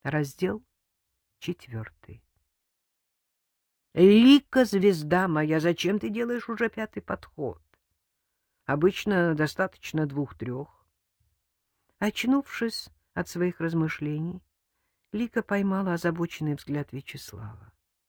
Раздел 4. Лика, звезда моя, зачем ты делаешь уже 5-й подход? Обычно достаточно 2-3. Очнувшись от своих размышлений, Лика поймала озабоченный взгляд Вячеслава.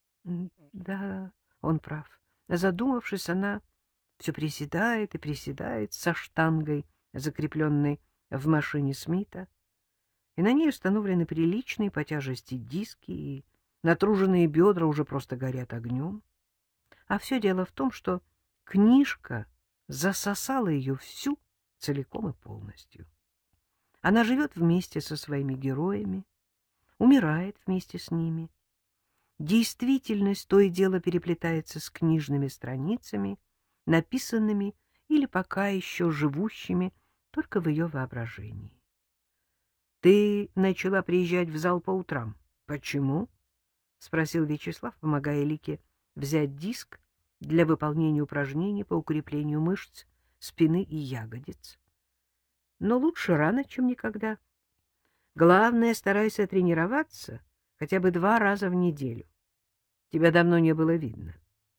Да, он прав. Задумавшись, она все приседает и приседает со штангой, закрепленной в машине Смита, и на ней установлены приличные по тяжести диски, и натруженные бедра уже просто горят огнем. А все дело в том, что книжка засосала ее всю целиком и полностью. Она живет вместе со своими героями, умирает вместе с ними. Действительность то и дело переплетается с книжными страницами, написанными или пока еще живущими только в ее воображении. Ты начала приезжать в зал по утрам. Почему? — спросил Вячеслав, помогая Лике взять диск для выполнения упражнений по укреплению мышц спины и ягодиц. Но лучше рано, чем никогда. Главное, старайся тренироваться хотя бы 2 раза в неделю. Тебя давно не было видно.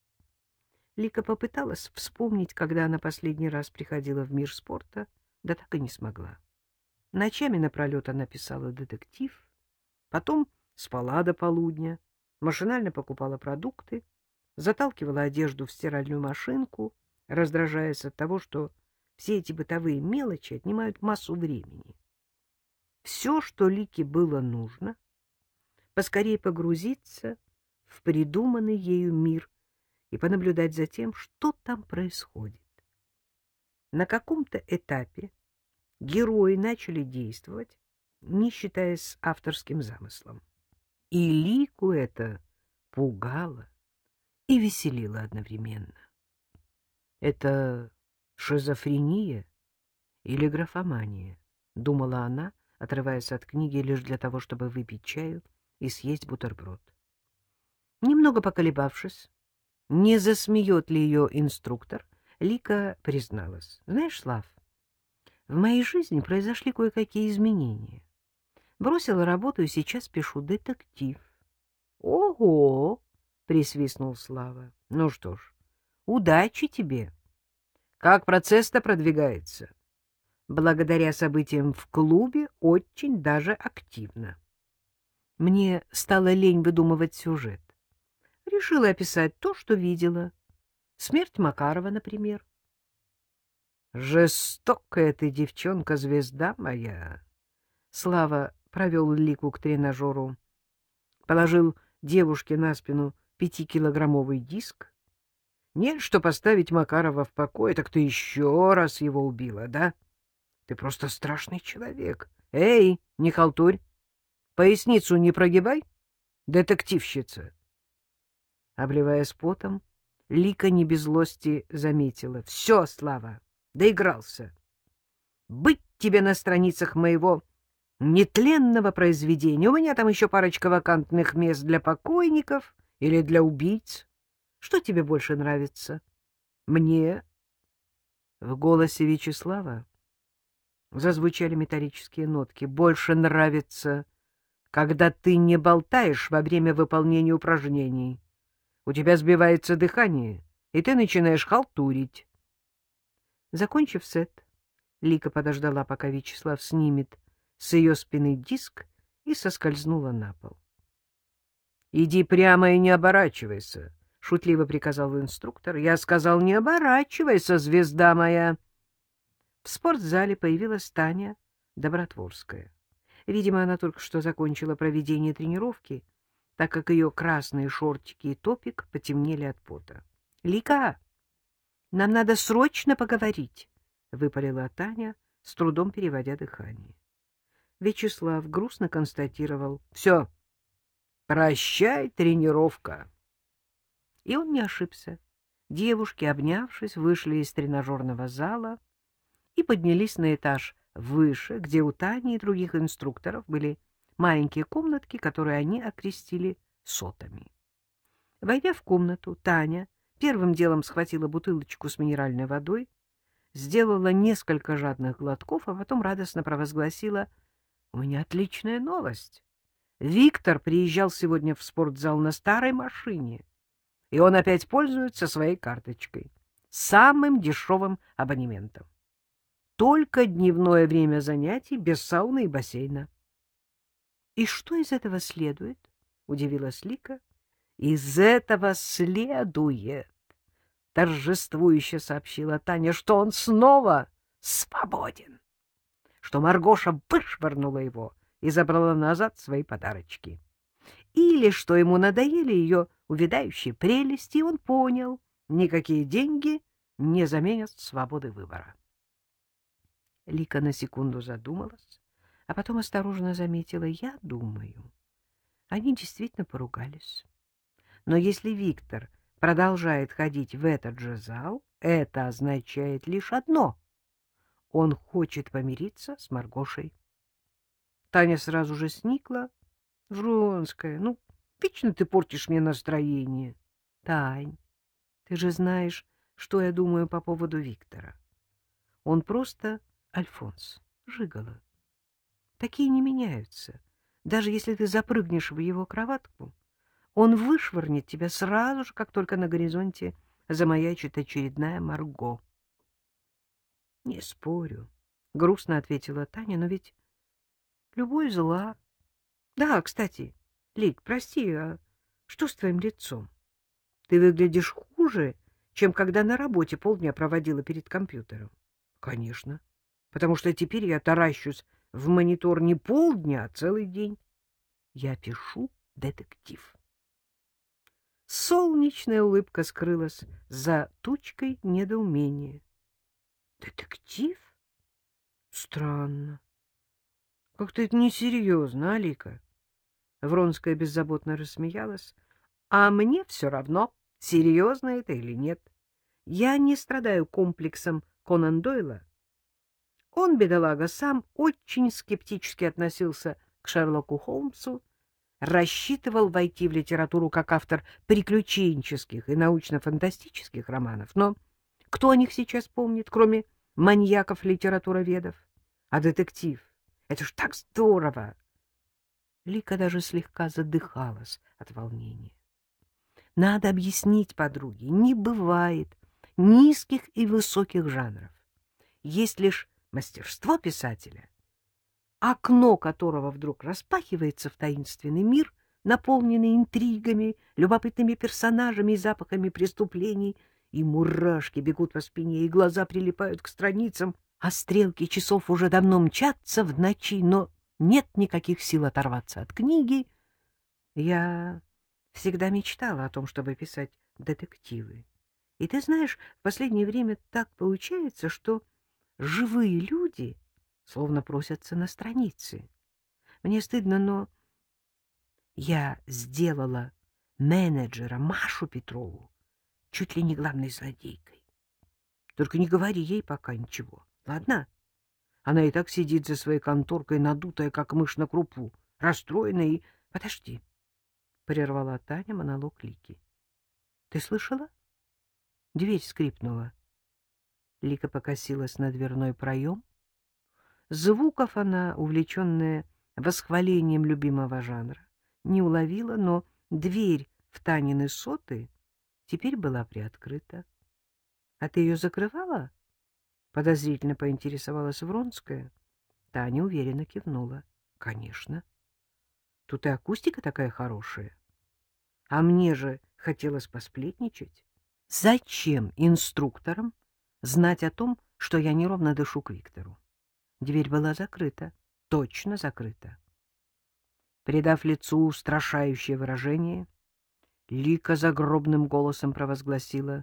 Лика попыталась вспомнить, когда она последний раз приходила в мир спорта, да так и не смогла. Ночами напролет она писала детектив, потом спала до полудня, машинально покупала продукты, заталкивала одежду в стиральную машинку, раздражаясь от того, что все эти бытовые мелочи отнимают массу времени. Все, что Лике было нужно, поскорее погрузиться в придуманный ею мир и понаблюдать за тем, что там происходит. На каком-то этапе герои начали действовать, не считаясь авторским замыслом. И Лику это пугало и веселило одновременно. Это шизофрения или графомания, думала она, отрываясь от книги лишь для того, чтобы выпить чаю и съесть бутерброд. Немного поколебавшись, не засмеет ли ее инструктор, Лика призналась: знаешь, Слав, в моей жизни произошли кое-какие изменения. Бросила работу и сейчас пишу детектив. — Ого! — присвистнул Слава. — Ну что ж, удачи тебе. Как процесс-то продвигается? Благодаря событиям в клубе очень даже активно. Мне стало лень выдумывать сюжет. Решила описать то, что видела. Смерть Макарова, например. Жестокая ты девчонка, звезда моя. Слава провел Лику к тренажеру, положил девушке на спину 5-килограммовый диск. Нет, что поставить Макарова в покой, так ты еще раз его убила, да? Ты просто страшный человек. Эй, не халтурь, поясницу не прогибай, детективщица. Обливаясь потом, Лика не без злости заметила: все, Слава, доигрался. Быть тебе на страницах моего нетленного произведения. У меня там еще парочка вакантных мест для покойников или для убийц. Что тебе больше нравится? Мне. В голосе Вячеслава зазвучали металлические нотки. Больше нравится, когда ты не болтаешь во время выполнения упражнений. У тебя сбивается дыхание, и ты начинаешь халтурить. Закончив сет, Лика подождала, пока Вячеслав снимет с ее спины диск, и соскользнула на пол. — Иди прямо и не оборачивайся, — шутливо приказал инструктор. — Я сказал, не оборачивайся, звезда моя. В спортзале появилась Таня Добротворская. Видимо, она только что закончила проведение тренировки, так как ее красные шортики и топик потемнели от пота. — Лика, нам надо срочно поговорить, — выпалила Таня, с трудом переводя дыхание. Вячеслав грустно констатировал: — Все, прощай, тренировка. И он не ошибся. Девушки, обнявшись, вышли из тренажерного зала и поднялись на этаж выше, где у Тани и других инструкторов были маленькие комнатки, которые они окрестили сотами. Войдя в комнату, Таня первым делом схватила бутылочку с минеральной водой, сделала несколько жадных глотков, а потом радостно провозгласила: — У меня отличная новость. Виктор приезжал сегодня в спортзал на старой машине, и он опять пользуется своей карточкой, самым дешевым абонементом. Только дневное время занятий, без сауны и бассейна. — И что из этого следует? — удивилась Лика. — Из этого следует, — торжествующе сообщила Таня, — что он снова свободен, что Маргоша вышвырнула его и забрала назад свои подарочки. Или что ему надоели ее увядающие прелести, и он понял, никакие деньги не заменят свободы выбора. Лика на секунду задумалась, а потом осторожно заметила: я думаю, они действительно поругались. Но если Виктор продолжает ходить в этот же зал, это означает лишь одно: он хочет помириться с Маргошей. Таня сразу же сникла. — Вронская, ну, вечно ты портишь мне настроение. — Тань, ты же знаешь, что я думаю по поводу Виктора. Он просто Альфонс, жиголо. Такие не меняются. Даже если ты запрыгнешь в его кроватку, он вышвырнет тебя сразу же, как только на горизонте замаячит очередная Марго. — Не спорю, — грустно ответила Таня, — но ведь любовь зла. Да, кстати, Лик, прости, а что с твоим лицом? Ты выглядишь хуже, чем когда на работе полдня проводила перед компьютером. — Конечно, потому что теперь я таращусь в монитор не полдня, а целый день. Я пишу детектив. Солнечная улыбка скрылась за тучкой недоумения. — Детектив? Странно. Как-то это несерьезно, Алика. Вронская беззаботно рассмеялась. — А мне все равно, серьезно это или нет. Я не страдаю комплексом Конан Дойла. Он, бедолага, сам очень скептически относился к Шерлоку Холмсу, рассчитывал войти в литературу как автор приключенческих и научно-фантастических романов. Но кто о них сейчас помнит, кроме маньяков-литературоведов? А детектив — это ж так здорово! Лика даже слегка задыхалась от волнения. Надо объяснить подруге: не бывает низких и высоких жанров. Есть лишь мастерство писателя, окно которого вдруг распахивается в таинственный мир, наполненный интригами, любопытными персонажами и запахами преступлений, и мурашки бегут по спине, и глаза прилипают к страницам, а стрелки часов уже давно мчатся в ночи, но нет никаких сил оторваться от книги. Я всегда мечтала о том, чтобы писать детективы. И ты знаешь, в последнее время так получается, что живые люди словно просятся на страницы. Мне стыдно, но я сделала менеджера Машу Петрову чуть ли не главной злодейкой. Только не говори ей пока ничего, ладно? Она и так сидит за своей конторкой, надутая, как мышь на крупу, расстроенная и... — Подожди, — прервала Таня монолог Лики. — Ты слышала? Дверь скрипнула. Лика покосилась на дверной проем. Звуков она, увлеченная восхвалением любимого жанра, не уловила, но дверь в Танины соты теперь была приоткрыта. — А ты ее закрывала? — подозрительно поинтересовалась Вронская. Таня уверенно кивнула. — Конечно. Тут и акустика такая хорошая. А мне же хотелось посплетничать. Зачем инструкторам знать о том, что я неровно дышу к Виктору? Дверь была закрыта, точно закрыта. Придав лицу устрашающее выражение, Лика загробным голосом провозгласила: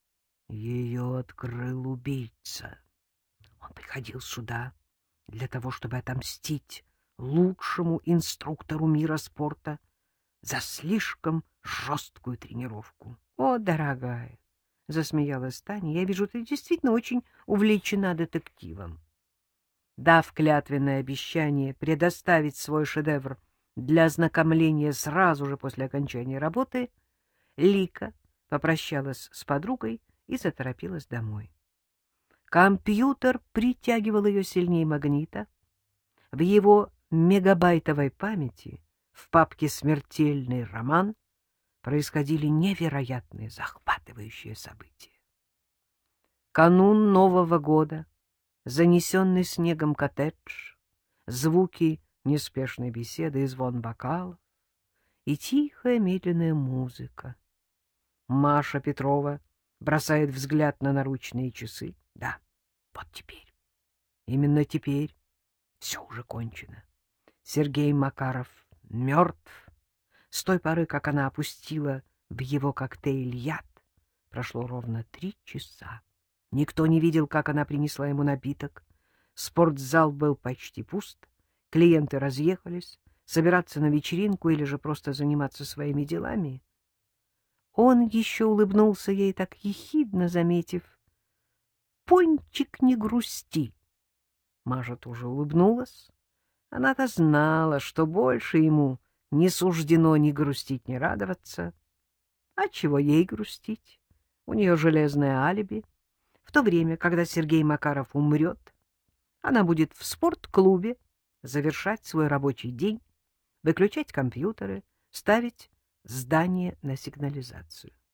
ее открыл убийца. Он приходил сюда для того, чтобы отомстить лучшему инструктору мира спорта за слишком жесткую тренировку. — О, дорогая, — засмеялась Таня, — я вижу, ты действительно очень увлечена детективом. Дав клятвенное обещание предоставить свой шедевр для ознакомления сразу же после окончания работы, Лика попрощалась с подругой и заторопилась домой. Компьютер притягивал ее сильнее магнита. В его мегабайтовой памяти в папке «Смертельный роман» происходили невероятные, захватывающие события. Канун Нового года, занесенный снегом коттедж, звуки неспешной беседы и звон бокалов, и тихая медленная музыка. Маша Петрова бросает взгляд на наручные часы. Да, вот теперь, именно теперь все уже кончено. Сергей Макаров мертв. С той поры, как она опустила в его коктейль яд, прошло ровно 3 часа. Никто не видел, как она принесла ему напиток. Спортзал был почти пуст, клиенты разъехались, собираться на вечеринку или же просто заниматься своими делами. Он еще улыбнулся ей так ехидно, заметив: «Пончик, не грусти». Маша тоже улыбнулась. Она-то знала, что больше ему не суждено ни грустить, ни радоваться. А чего ей грустить? У нее железное алиби. В то время, когда Сергей Макаров умрет, она будет в спортклубе завершать свой рабочий день, выключать компьютеры, ставить здание на сигнализацию.